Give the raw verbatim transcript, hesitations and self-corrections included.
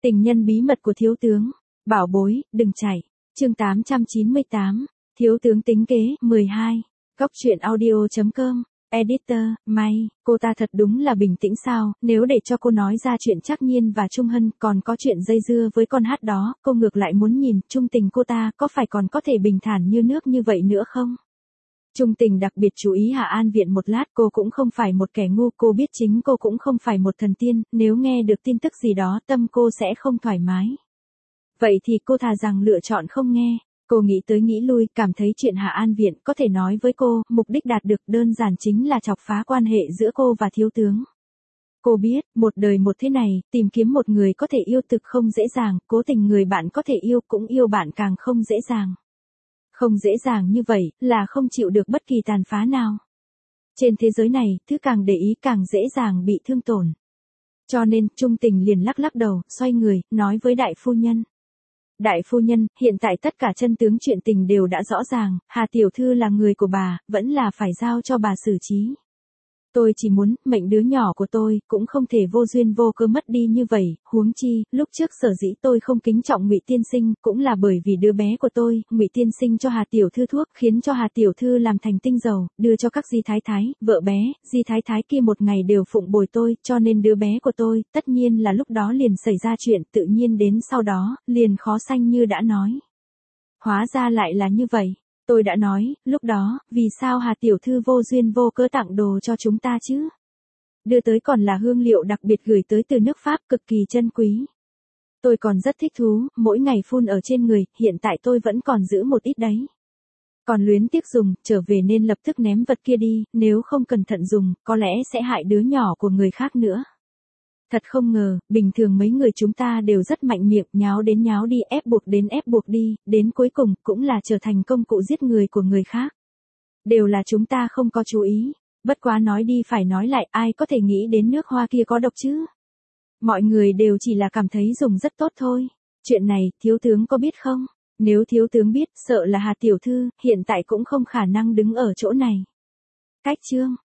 Tình nhân bí mật của thiếu tướng. Bảo bối, đừng chạy. Chương tám trăm chín mươi tám. Thiếu tướng tính kế, mười hai. Góc truyện audio.com. Editor, may, cô ta thật đúng là bình tĩnh sao, nếu để cho cô nói ra chuyện Trác Nhiên và Trung Hân còn có chuyện dây dưa với con hát đó, cô ngược lại muốn nhìn, trung tình cô ta có phải còn có thể bình thản như nước như vậy nữa không? Trung tình đặc biệt chú ý Hạ An Viện một lát, cô cũng không phải một kẻ ngu, cô biết chính cô cũng không phải một thần tiên, nếu nghe được tin tức gì đó tâm cô sẽ không thoải mái. Vậy thì cô thà rằng lựa chọn không nghe. Cô nghĩ tới nghĩ lui, cảm thấy chuyện Hạ An Viện có thể nói với cô, mục đích đạt được đơn giản chính là chọc phá quan hệ giữa cô và thiếu tướng. Cô biết, một đời một thế này, tìm kiếm một người có thể yêu thực không dễ dàng, cố tình người bạn có thể yêu cũng yêu bạn càng không dễ dàng. Không dễ dàng như vậy, là không chịu được bất kỳ tàn phá nào. Trên thế giới này, thứ càng để ý càng dễ dàng bị thương tổn. Cho nên, Trung Tình liền lắc lắc đầu, xoay người, nói với đại phu nhân. Đại phu nhân, hiện tại tất cả chân tướng chuyện tình đều đã rõ ràng, Hà tiểu thư là người của bà, vẫn là phải giao cho bà xử trí. Tôi chỉ muốn, mệnh đứa nhỏ của tôi, cũng không thể vô duyên vô cớ mất đi như vậy, huống chi, lúc trước sở dĩ tôi không kính trọng Ngụy tiên sinh, cũng là bởi vì đứa bé của tôi, Ngụy tiên sinh cho Hà tiểu thư thuốc, khiến cho Hà tiểu thư làm thành tinh dầu, đưa cho các di thái thái, vợ bé, di thái thái kia một ngày đều phụng bồi tôi, cho nên đứa bé của tôi, tất nhiên là lúc đó liền xảy ra chuyện, tự nhiên đến sau đó, liền khó sanh như đã nói. Hóa ra lại là như vậy. Tôi đã nói, lúc đó, vì sao Hà tiểu thư vô duyên vô cớ tặng đồ cho chúng ta chứ? Đưa tới còn là hương liệu đặc biệt gửi tới từ nước Pháp cực kỳ chân quý. Tôi còn rất thích thú, mỗi ngày phun ở trên người, hiện tại tôi vẫn còn giữ một ít đấy. Còn luyến tiếc dùng, trở về nên lập tức ném vật kia đi, nếu không cẩn thận dùng, có lẽ sẽ hại đứa nhỏ của người khác nữa. Thật không ngờ, bình thường mấy người chúng ta đều rất mạnh miệng, nháo đến nháo đi, ép buộc đến ép buộc đi, đến cuối cùng, cũng là trở thành công cụ giết người của người khác. Đều là chúng ta không có chú ý, bất quá nói đi phải nói lại, ai có thể nghĩ đến nước hoa kia có độc chứ? Mọi người đều chỉ là cảm thấy dùng rất tốt thôi. Chuyện này, thiếu tướng có biết không? Nếu thiếu tướng biết, sợ là Hà tiểu thư, hiện tại cũng không khả năng đứng ở chỗ này. Cách chương.